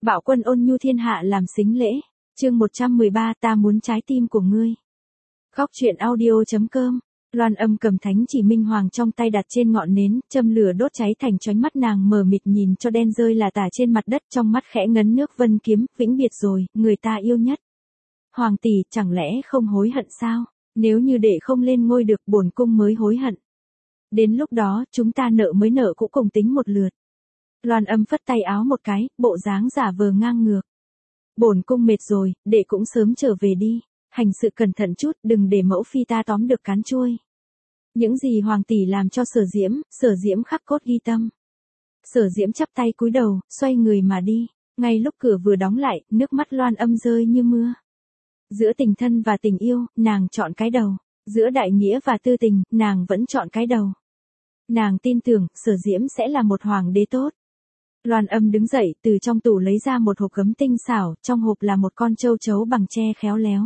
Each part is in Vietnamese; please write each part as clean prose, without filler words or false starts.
Bạo quân ôn nhu thiên hạ làm sính lễ. Chương 113 ta muốn trái tim của ngươi. Khóc chuyện audio.com. Loan Âm cầm thánh chỉ minh hoàng trong tay đặt trên ngọn nến, châm lửa đốt cháy thành chói mắt nàng mờ mịt nhìn cho đen rơi là tả trên mặt đất, trong mắt khẽ ngấn nước vân kiếm, vĩnh biệt rồi, người ta yêu nhất. Hoàng tỷ, chẳng lẽ không hối hận sao? Nếu như để không lên ngôi được, bổn cung mới hối hận. Đến lúc đó, chúng ta nợ mới nợ cũng cùng tính một lượt. Loan Âm phất tay áo một cái, bộ dáng giả vờ ngang ngược. Bổn cung mệt rồi, đệ cũng sớm trở về đi. Hành sự cẩn thận chút, đừng để mẫu phi ta tóm được cán chuôi. Những gì hoàng tỷ làm cho Sở Diễm khắc cốt ghi tâm. Sở Diễm chắp tay cúi đầu, xoay người mà đi. Ngay lúc cửa vừa đóng lại, nước mắt Loan Âm rơi như mưa. Giữa tình thân và tình yêu, nàng chọn cái đầu. Giữa đại nghĩa và tư tình, nàng vẫn chọn cái đầu. Nàng tin tưởng, Sở Diễm sẽ là một hoàng đế tốt. Loan Âm đứng dậy, từ trong tủ lấy ra một hộp gấm tinh xảo, trong hộp là một con châu chấu bằng tre khéo léo.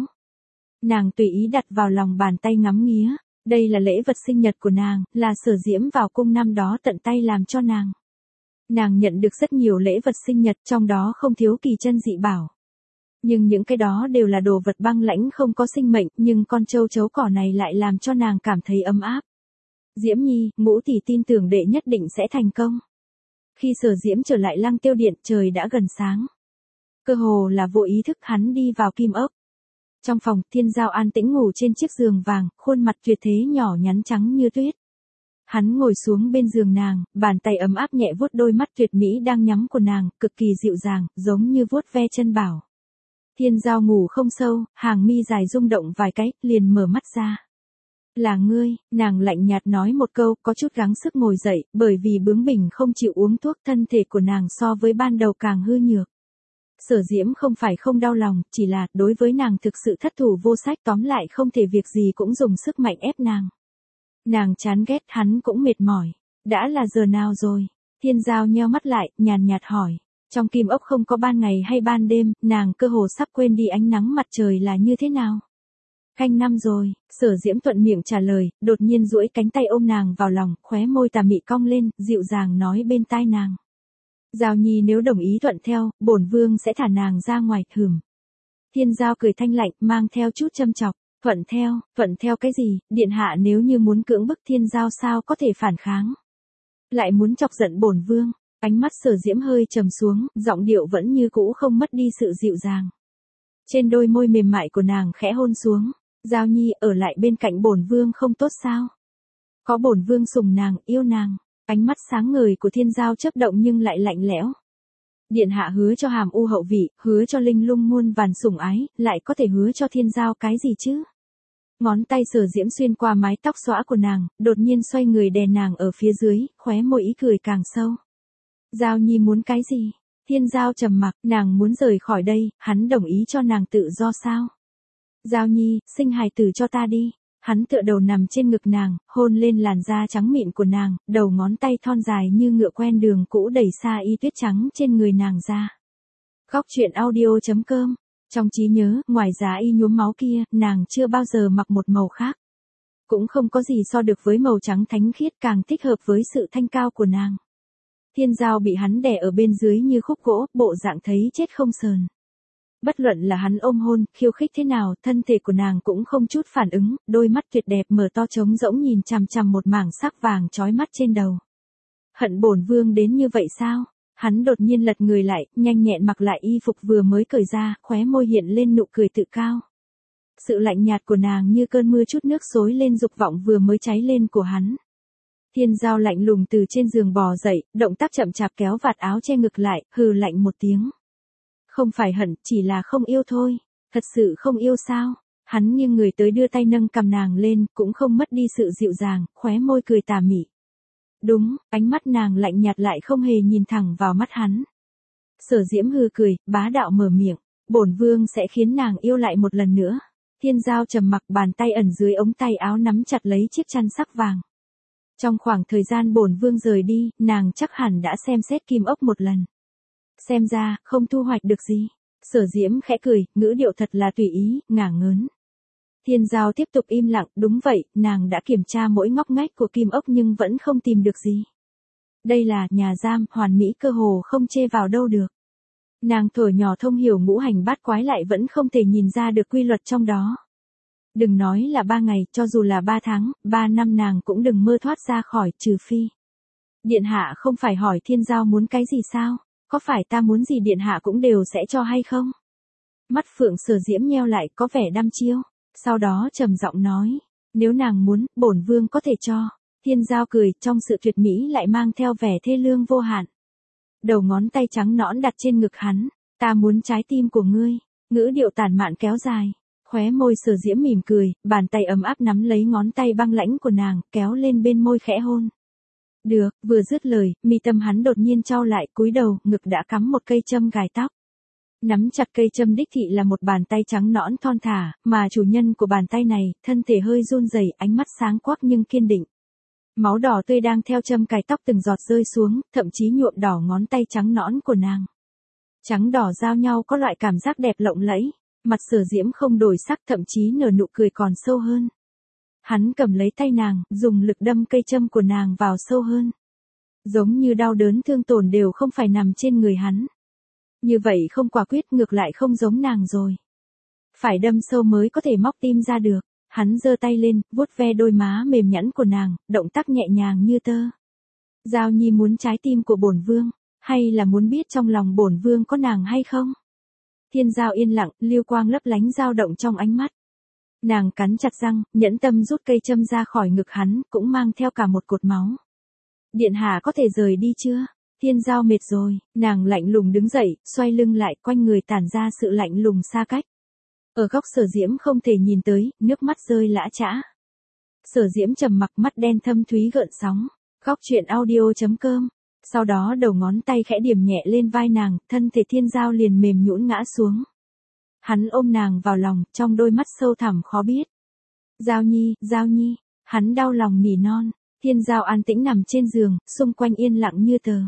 Nàng tùy ý đặt vào lòng bàn tay ngắm nghía. Đây là lễ vật sinh nhật của nàng, là Sở Diễm vào cung năm đó tận tay làm cho nàng. Nàng nhận được rất nhiều lễ vật sinh nhật, trong đó không thiếu kỳ chân dị bảo. Nhưng những cái đó đều là đồ vật băng lãnh không có sinh mệnh, nhưng con châu chấu cỏ này lại làm cho nàng cảm thấy ấm áp. Diễm Nhi, ngũ tỷ tin tưởng đệ nhất định sẽ thành công. Khi Sở Diễm trở lại Lăng Tiêu Điện, trời đã gần sáng. Cơ hồ là vô ý thức hắn đi vào kim ốc. Trong phòng, Thiên Giao an tĩnh ngủ trên chiếc giường vàng, khuôn mặt tuyệt thế nhỏ nhắn trắng như tuyết. Hắn ngồi xuống bên giường nàng, bàn tay ấm áp nhẹ vuốt đôi mắt tuyệt mỹ đang nhắm của nàng, cực kỳ dịu dàng, giống như vuốt ve chân bảo. Thiên Giao ngủ không sâu, hàng mi dài rung động vài cái, liền mở mắt ra. Là ngươi, nàng lạnh nhạt nói một câu, có chút gắng sức ngồi dậy, bởi vì bướng bỉnh không chịu uống thuốc, thân thể của nàng so với ban đầu càng hư nhược. Sở Diễm không phải không đau lòng, chỉ là, đối với nàng thực sự thất thủ vô sách, tóm lại không thể việc gì cũng dùng sức mạnh ép nàng. Nàng chán ghét, hắn cũng mệt mỏi. Đã là giờ nào rồi? Thiên Giao nheo mắt lại, nhàn nhạt hỏi. Trong kim ốc không có ban ngày hay ban đêm, nàng cơ hồ sắp quên đi ánh nắng mặt trời là như thế nào. Canh năm rồi, Sở Diễm thuận miệng trả lời, đột nhiên duỗi cánh tay ôm nàng vào lòng, khóe môi tà mị cong lên, dịu dàng nói bên tai nàng. Giao Nhi nếu đồng ý thuận theo, bổn vương sẽ thả nàng ra ngoài. Thiên Giao cười thanh lạnh, mang theo chút châm chọc. Thuận theo cái gì, điện hạ nếu như muốn cưỡng bức Thiên Giao sao có thể phản kháng. Lại muốn chọc giận bổn vương, ánh mắt Sở Diễm hơi trầm xuống, giọng điệu vẫn như cũ không mất đi sự dịu dàng. Trên đôi môi mềm mại của nàng khẽ hôn xuống. Giao Nhi ở lại bên cạnh bổn vương không tốt sao? Có bổn vương sủng nàng, yêu nàng. Ánh mắt sáng ngời của Thiên Giao chớp động nhưng lại lạnh lẽo. Điện hạ hứa cho Hàm U hậu vị, hứa cho Linh Lung muôn vàn sủng ái, lại có thể hứa cho Thiên Giao cái gì chứ? Ngón tay Sở Diễm xuyên qua mái tóc xõa của nàng, đột nhiên xoay người đè nàng ở phía dưới, khóe môi ý cười càng sâu. Giao Nhi muốn cái gì? Thiên Giao trầm mặc, nàng muốn rời khỏi đây, hắn đồng ý cho nàng tự do sao? Giao Nhi, sinh hài tử cho ta đi. Hắn tựa đầu nằm trên ngực nàng, hôn lên làn da trắng mịn của nàng, đầu ngón tay thon dài như ngựa quen đường cũ đẩy xa y tuyết trắng trên người nàng ra. Khóc chuyện audio.com. Trong trí nhớ, ngoài giá y nhuốm máu kia, nàng chưa bao giờ mặc một màu khác. Cũng không có gì so được với màu trắng thánh khiết, càng thích hợp với sự thanh cao của nàng. Thiên Giao bị hắn đè ở bên dưới như khúc gỗ, bộ dạng thấy chết không sờn. Bất luận là hắn ôm hôn, khiêu khích thế nào, thân thể của nàng cũng không chút phản ứng, đôi mắt tuyệt đẹp mở to trống rỗng nhìn chằm chằm một mảng sắc vàng chói mắt trên đầu. Hận bổn vương đến như vậy sao? Hắn đột nhiên lật người lại, nhanh nhẹn mặc lại y phục vừa mới cởi ra, khóe môi hiện lên nụ cười tự cao. Sự lạnh nhạt của nàng như cơn mưa chút nước xối lên dục vọng vừa mới cháy lên của hắn. Thiên Giao lạnh lùng từ trên giường bò dậy, động tác chậm chạp kéo vạt áo che ngực lại, hừ lạnh một tiếng. Không phải hận, chỉ là không yêu thôi. Thật sự không yêu sao? Hắn nghiêng người tới đưa tay nâng cằm nàng lên, cũng không mất đi sự dịu dàng, khóe môi cười tà mị. Đúng, ánh mắt nàng lạnh nhạt lại không hề nhìn thẳng vào mắt hắn. Sở Diễm hừ cười, bá đạo mở miệng. Bổn vương sẽ khiến nàng yêu lại một lần nữa. Thiên Giao trầm mặc, bàn tay ẩn dưới ống tay áo nắm chặt lấy chiếc chăn sắc vàng. Trong khoảng thời gian bổn vương rời đi, nàng chắc hẳn đã xem xét kim ốc một lần. Xem ra, không thu hoạch được gì. Sở Diễm khẽ cười, ngữ điệu thật là tùy ý, ngả ngớn. Thiên Giao tiếp tục im lặng, đúng vậy, nàng đã kiểm tra mỗi ngóc ngách của kim ốc nhưng vẫn không tìm được gì. Đây là nhà giam, hoàn mỹ cơ hồ không chê vào đâu được. Nàng thuở nhỏ thông hiểu ngũ hành bát quái lại vẫn không thể nhìn ra được quy luật trong đó. Đừng nói là 3 ngày, cho dù là 3 tháng, 3 năm nàng cũng đừng mơ thoát ra khỏi, trừ phi. Điện hạ không phải hỏi Thiên Giao muốn cái gì sao? Có phải ta muốn gì điện hạ cũng đều sẽ cho hay không? Mắt Phượng Sở Diễm nheo lại có vẻ đăm chiêu, sau đó trầm giọng nói, nếu nàng muốn, bổn vương có thể cho. Thiên Giao cười, trong sự tuyệt mỹ lại mang theo vẻ thê lương vô hạn. Đầu ngón tay trắng nõn đặt trên ngực hắn, ta muốn trái tim của ngươi, ngữ điệu tản mạn kéo dài. Khóe môi Sở Diễm mỉm cười, bàn tay ấm áp nắm lấy ngón tay băng lãnh của nàng, kéo lên bên môi khẽ hôn. Được, vừa dứt lời, mi tâm hắn đột nhiên chau lại, cúi đầu, ngực đã cắm một cây châm gài tóc. Nắm chặt cây châm đích thị là một bàn tay trắng nõn thon thả, mà chủ nhân của bàn tay này, thân thể hơi run rẩy, ánh mắt sáng quắc nhưng kiên định. Máu đỏ tươi đang theo châm cài tóc từng giọt rơi xuống, thậm chí nhuộm đỏ ngón tay trắng nõn của nàng. Trắng đỏ giao nhau có loại cảm giác đẹp lộng lẫy, mặt Sở Diễm không đổi sắc, thậm chí nở nụ cười còn sâu hơn. Hắn cầm lấy tay nàng, dùng lực đâm cây châm của nàng vào sâu hơn. Giống như đau đớn thương tổn đều không phải nằm trên người hắn. Như vậy không quả quyết, ngược lại không giống nàng rồi. Phải đâm sâu mới có thể móc tim ra được. Hắn giơ tay lên, vuốt ve đôi má mềm nhẵn của nàng, động tác nhẹ nhàng như tơ. Giao Nhi muốn trái tim của bổn vương, hay là muốn biết trong lòng bổn vương có nàng hay không? Thiên Giao yên lặng, lưu quang lấp lánh dao động trong ánh mắt. Nàng cắn chặt răng, nhẫn tâm rút cây châm ra khỏi ngực hắn, cũng mang theo cả một cột máu. Điện hạ có thể rời đi chưa? Thiên Giao mệt rồi, nàng lạnh lùng đứng dậy, xoay lưng lại, quanh người tản ra sự lạnh lùng xa cách. Ở góc Sở Diễm không thể nhìn tới, nước mắt rơi lã chã. Sở Diễm trầm mặc, mắt đen thâm thúy gợn sóng. Góc truyện audio.com. Sau đó đầu ngón tay khẽ điểm nhẹ lên vai nàng, thân thể Thiên Giao liền mềm nhũn ngã xuống. Hắn ôm nàng vào lòng, trong đôi mắt sâu thẳm khó biết. Giao Nhi, hắn đau lòng nỉ non. Thiên Giao an tĩnh nằm trên giường, xung quanh yên lặng như tờ.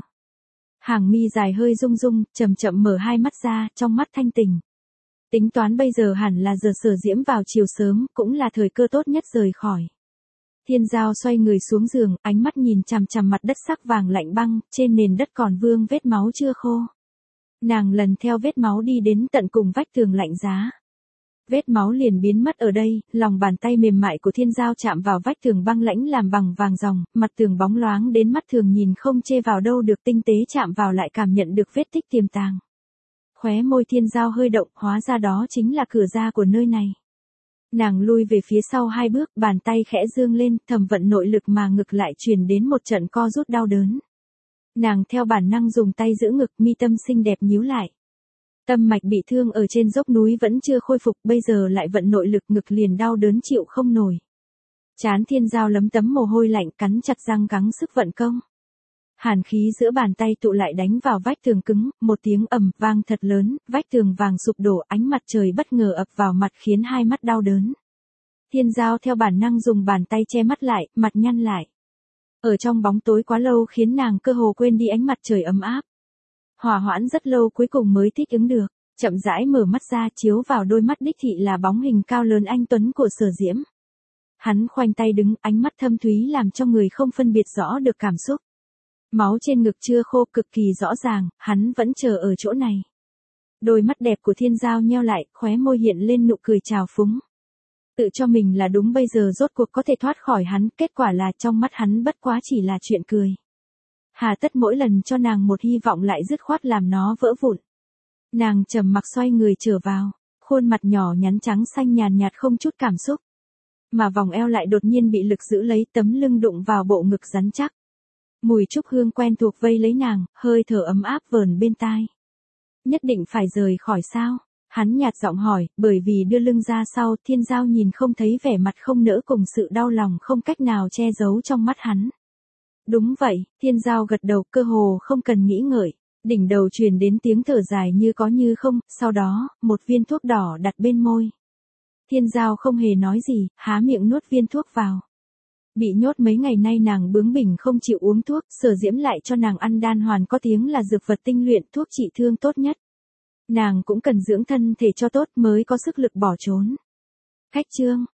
Hàng mi dài hơi rung rung, chậm chậm mở hai mắt ra, trong mắt thanh tình. Tính toán bây giờ hẳn là giờ Sở Diễm vào chiều sớm, cũng là thời cơ tốt nhất rời khỏi. Thiên Giao xoay người xuống giường, ánh mắt nhìn chằm chằm mặt đất sắc vàng lạnh băng, trên nền đất còn vương vết máu chưa khô. Nàng lần theo vết máu đi đến tận cùng vách tường lạnh giá. Vết máu liền biến mất ở đây, lòng bàn tay mềm mại của Thiên Giao chạm vào vách tường băng lãnh làm bằng vàng ròng, mặt tường bóng loáng đến mắt thường nhìn không chê vào đâu được, tinh tế chạm vào lại cảm nhận được vết tích tiềm tàng. Khóe môi Thiên Giao hơi động, hóa ra đó chính là cửa ra của nơi này. Nàng lui về phía sau 2 bước, bàn tay khẽ dương lên, thầm vận nội lực mà ngực lại truyền đến một trận co rút đau đớn. Nàng theo bản năng dùng tay giữ ngực, mi tâm xinh đẹp nhíu lại. Tâm mạch bị thương ở trên dốc núi vẫn chưa khôi phục, bây giờ lại vận nội lực, ngực liền đau đớn chịu không nổi. Trán Thiên Giao lấm tấm mồ hôi lạnh, cắn chặt răng gắng sức vận công. Hàn khí giữa bàn tay tụ lại đánh vào vách tường cứng, một tiếng ầm vang thật lớn, vách tường vàng sụp đổ, ánh mặt trời bất ngờ ập vào mặt khiến hai mắt đau đớn. Thiên Giao theo bản năng dùng bàn tay che mắt lại, mặt nhăn lại. Ở trong bóng tối quá lâu khiến nàng cơ hồ quên đi ánh mặt trời ấm áp. Hòa hoãn rất lâu cuối cùng mới thích ứng được, chậm rãi mở mắt ra, chiếu vào đôi mắt đích thị là bóng hình cao lớn anh tuấn của Sở Diễm. Hắn khoanh tay đứng, ánh mắt thâm thúy làm cho người không phân biệt rõ được cảm xúc. Máu trên ngực chưa khô, cực kỳ rõ ràng, hắn vẫn chờ ở chỗ này. Đôi mắt đẹp của Thiên Giao nheo lại, khóe môi hiện lên nụ cười trào phúng. Tự cho mình là đúng, bây giờ rốt cuộc có thể thoát khỏi hắn, kết quả là trong mắt hắn bất quá chỉ là chuyện cười. Hà tất mỗi lần cho nàng một hy vọng lại dứt khoát làm nó vỡ vụn. Nàng trầm mặc xoay người trở vào, khuôn mặt nhỏ nhắn trắng xanh nhàn nhạt không chút cảm xúc. Mà vòng eo lại đột nhiên bị lực giữ lấy, tấm lưng đụng vào bộ ngực rắn chắc. Mùi trúc hương quen thuộc vây lấy nàng, hơi thở ấm áp vờn bên tai. Nhất định phải rời khỏi sao? Hắn nhạt giọng hỏi, bởi vì đưa lưng ra sau, Thiên Giao nhìn không thấy vẻ mặt không nỡ cùng sự đau lòng không cách nào che giấu trong mắt hắn. Đúng vậy, Thiên Giao gật đầu, cơ hồ không cần nghĩ ngợi. Đỉnh đầu truyền đến tiếng thở dài như có như không, sau đó, một viên thuốc đỏ đặt bên môi. Thiên Giao không hề nói gì, há miệng nuốt viên thuốc vào. Bị nhốt mấy ngày nay nàng bướng bỉnh không chịu uống thuốc, Sở Diễm lại cho nàng ăn đan hoàn có tiếng là dược vật tinh luyện, thuốc trị thương tốt nhất. Nàng cũng cần dưỡng thân thể cho tốt mới có sức lực bỏ trốn. Khách chương.